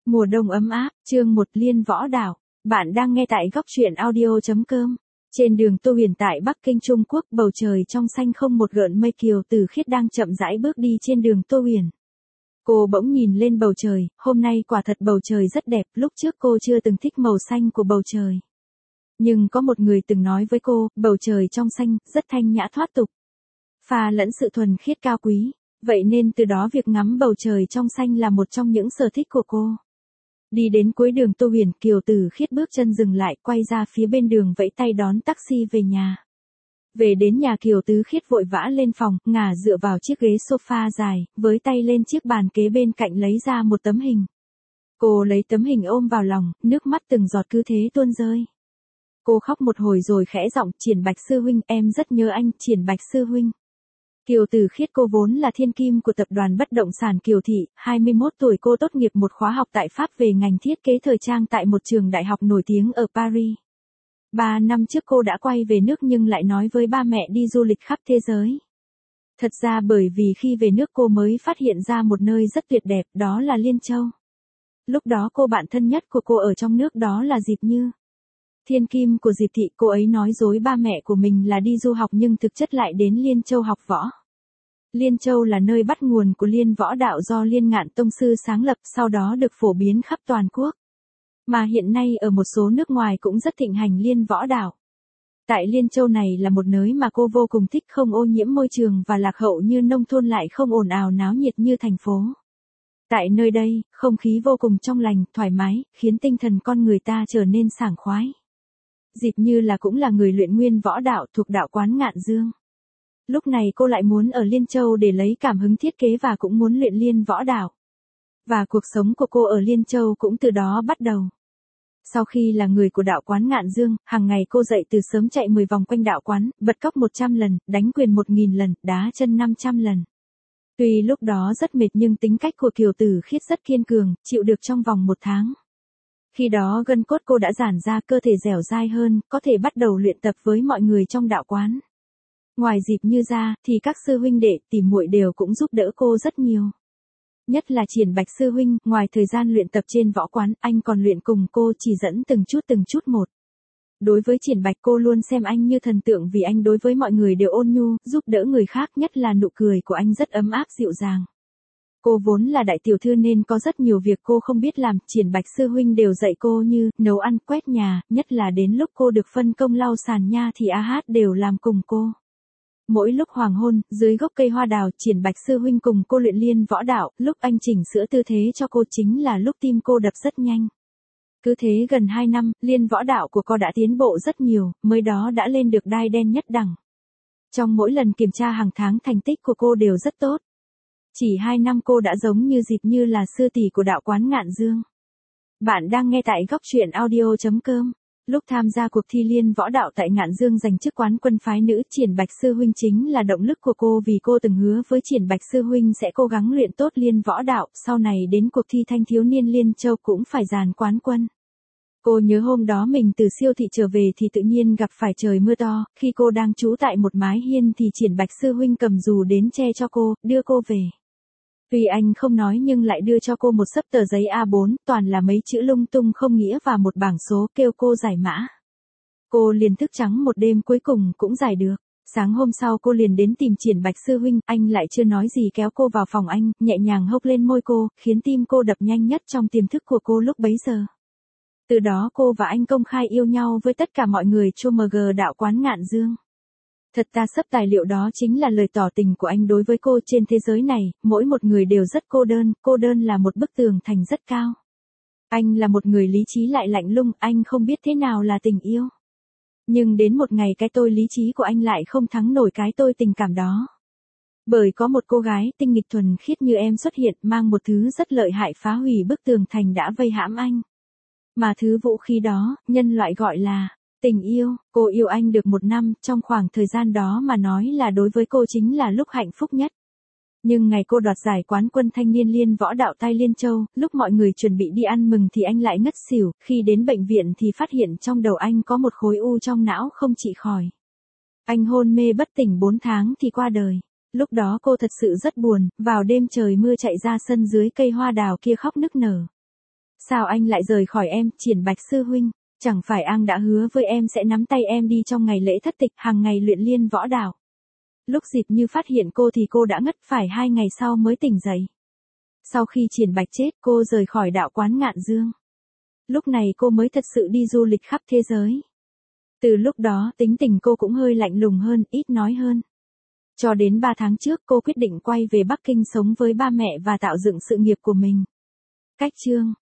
Mùa đông ấm áp, chương 1 Liên Võ Đảo. Bạn đang nghe tại góc truyện audio.com. Trên đường Tô Huyền tại Bắc Kinh Trung Quốc, bầu trời trong xanh không một gợn mây, Kiều Từ Khiết đang chậm rãi bước đi trên đường Tô Huyền. Cô bỗng nhìn lên bầu trời, hôm nay quả thật bầu trời rất đẹp, lúc trước cô chưa từng thích màu xanh của bầu trời. Nhưng có một người từng nói với cô, bầu trời trong xanh, rất thanh nhã thoát tục. Pha lẫn sự thuần khiết cao quý, vậy nên từ đó việc ngắm bầu trời trong xanh là một trong những sở thích của cô. Đi đến cuối đường Tô Huyền, Kiều Từ Khiết bước chân dừng lại, quay ra phía bên đường vẫy tay đón taxi về nhà. Về đến nhà, Kiều Từ Khiết vội vã lên phòng, ngả dựa vào chiếc ghế sofa dài, với tay lên chiếc bàn kế bên cạnh lấy ra một tấm hình. Cô lấy tấm hình ôm vào lòng, nước mắt từng giọt cứ thế tuôn rơi. Cô khóc một hồi rồi khẽ giọng, Triển Bạch sư huynh, em rất nhớ anh, Triển Bạch sư huynh. Kiều Từ Khiết cô vốn là thiên kim của tập đoàn bất động sản Kiều Thị, 21 tuổi cô tốt nghiệp một khóa học tại Pháp về ngành thiết kế thời trang tại một trường đại học nổi tiếng ở Paris. 3 năm trước cô đã quay về nước nhưng lại nói với ba mẹ đi du lịch khắp thế giới. Thật ra bởi vì khi về nước cô mới phát hiện ra một nơi rất tuyệt đẹp, đó là Liên Châu. Lúc đó cô bạn thân nhất của cô ở trong nước đó là Diệp Như. Thiên kim của Diệp Thị, cô ấy nói dối ba mẹ của mình là đi du học nhưng thực chất lại đến Liên Châu học võ. Liên Châu là nơi bắt nguồn của Liên Võ Đạo do Liên Ngạn Tông Sư sáng lập, sau đó được phổ biến khắp toàn quốc. Mà hiện nay ở một số nước ngoài cũng rất thịnh hành Liên Võ Đạo. Tại Liên Châu này là một nơi mà cô vô cùng thích, không ô nhiễm môi trường và lạc hậu như nông thôn, lại không ồn ào náo nhiệt như thành phố. Tại nơi đây, không khí vô cùng trong lành, thoải mái, khiến tinh thần con người ta trở nên sảng khoái. Diệp Như cũng là người luyện nguyên võ đạo thuộc đạo quán Ngạn Dương. Lúc này cô lại muốn ở Liên Châu để lấy cảm hứng thiết kế và cũng muốn luyện Liên Võ Đạo. Và cuộc sống của cô ở Liên Châu cũng từ đó bắt đầu. Sau khi là người của đạo quán Ngạn Dương, hàng ngày cô dậy từ sớm chạy 10 vòng quanh đạo quán, bật cóc 100 lần, đánh quyền 1000 lần, đá chân 500 lần. Tuy lúc đó rất mệt nhưng tính cách của Kiều Từ Khiết rất kiên cường, chịu được trong vòng 1 tháng. Khi đó gân cốt cô đã giãn ra, cơ thể dẻo dai hơn, có thể bắt đầu luyện tập với mọi người trong đạo quán. Ngoài Diệp Như ra, thì các sư huynh đệ, tỷ muội đều cũng giúp đỡ cô rất nhiều. Nhất là Triển Bạch sư huynh, ngoài thời gian luyện tập trên võ quán, anh còn luyện cùng cô, chỉ dẫn từng chút một. Đối với Triển Bạch, cô luôn xem anh như thần tượng vì anh đối với mọi người đều ôn nhu, giúp đỡ người khác, nhất là nụ cười của anh rất ấm áp dịu dàng. Cô vốn là đại tiểu thư nên có rất nhiều việc cô không biết làm, Triển Bạch sư huynh đều dạy cô như nấu ăn, quét nhà, nhất là đến lúc cô được phân công lau sàn nha thì AH đều làm cùng cô. Mỗi lúc hoàng hôn, dưới gốc cây hoa đào, Triển Bạch sư huynh cùng cô luyện Liên Võ Đạo, lúc anh chỉnh sửa tư thế cho cô chính là lúc tim cô đập rất nhanh. Cứ thế gần 2 năm, Liên Võ Đạo của cô đã tiến bộ rất nhiều, mới đó đã lên được đai đen nhất đẳng. Trong mỗi lần kiểm tra hàng tháng thành tích của cô đều rất tốt. Chỉ 2 năm cô đã giống như Diệp Như là sư tỷ của đạo quán Ngạn Dương. Bạn đang nghe tại góc truyện audio.com. Lúc tham gia cuộc thi Liên Võ Đạo tại Ngạn Dương giành chức quán quân phái nữ, Triển Bạch sư huynh chính là động lực của cô vì cô từng hứa với Triển Bạch sư huynh sẽ cố gắng luyện tốt Liên Võ Đạo, sau này đến cuộc thi thanh thiếu niên Liên Châu cũng phải giành quán quân. Cô nhớ hôm đó mình từ siêu thị trở về thì tự nhiên gặp phải trời mưa to, khi cô đang trú tại một mái hiên thì Triển Bạch sư huynh cầm dù đến che cho cô, đưa cô về. Tuy anh không nói nhưng lại đưa cho cô một xấp tờ giấy A4, toàn là mấy chữ lung tung không nghĩa và một bảng số, kêu cô giải mã. Cô liền thức trắng một đêm, cuối cùng cũng giải được. Sáng hôm sau cô liền đến tìm Triển Bạch sư huynh, anh lại chưa nói gì kéo cô vào phòng anh, nhẹ nhàng hốc lên môi cô, khiến tim cô đập nhanh nhất trong tiềm thức của cô lúc bấy giờ. Từ đó cô và anh công khai yêu nhau với tất cả mọi người CHOMG đạo quán Ngạn Dương. Thật ra sấp tài liệu đó chính là lời tỏ tình của anh đối với cô. Trên thế giới này, mỗi một người đều rất cô đơn là một bức tường thành rất cao. Anh là một người lý trí lại lạnh lùng, anh không biết thế nào là tình yêu. Nhưng đến một ngày cái tôi lý trí của anh lại không thắng nổi cái tôi tình cảm đó. Bởi có một cô gái tinh nghịch thuần khiết như em xuất hiện, mang một thứ rất lợi hại phá hủy bức tường thành đã vây hãm anh. Mà thứ vũ khí đó, nhân loại gọi là tình yêu. Cô yêu anh được 1 năm, trong khoảng thời gian đó mà nói là đối với cô chính là lúc hạnh phúc nhất. Nhưng ngày cô đoạt giải quán quân thanh niên Liên Võ Đạo tại Liên Châu, lúc mọi người chuẩn bị đi ăn mừng thì anh lại ngất xỉu, khi đến bệnh viện thì phát hiện trong đầu anh có một khối u trong não không trị khỏi. Anh hôn mê bất tỉnh 4 tháng thì qua đời. Lúc đó cô thật sự rất buồn, vào đêm trời mưa chạy ra sân dưới cây hoa đào kia khóc nức nở. Sao anh lại rời khỏi em, Triển Bạch sư huynh? Chẳng phải anh đã hứa với em sẽ nắm tay em đi trong ngày lễ thất tịch, hàng ngày luyện liên võ đạo. Lúc Diệp Như phát hiện cô thì cô đã ngất, phải 2 ngày sau mới tỉnh dậy. Sau khi Triển Bạch chết, cô rời khỏi đạo quán Ngạn Dương. Lúc này cô mới thật sự đi du lịch khắp thế giới. Từ lúc đó, tính tình cô cũng hơi lạnh lùng hơn, ít nói hơn. Cho đến 3 tháng trước cô quyết định quay về Bắc Kinh sống với ba mẹ và tạo dựng sự nghiệp của mình. Cách chương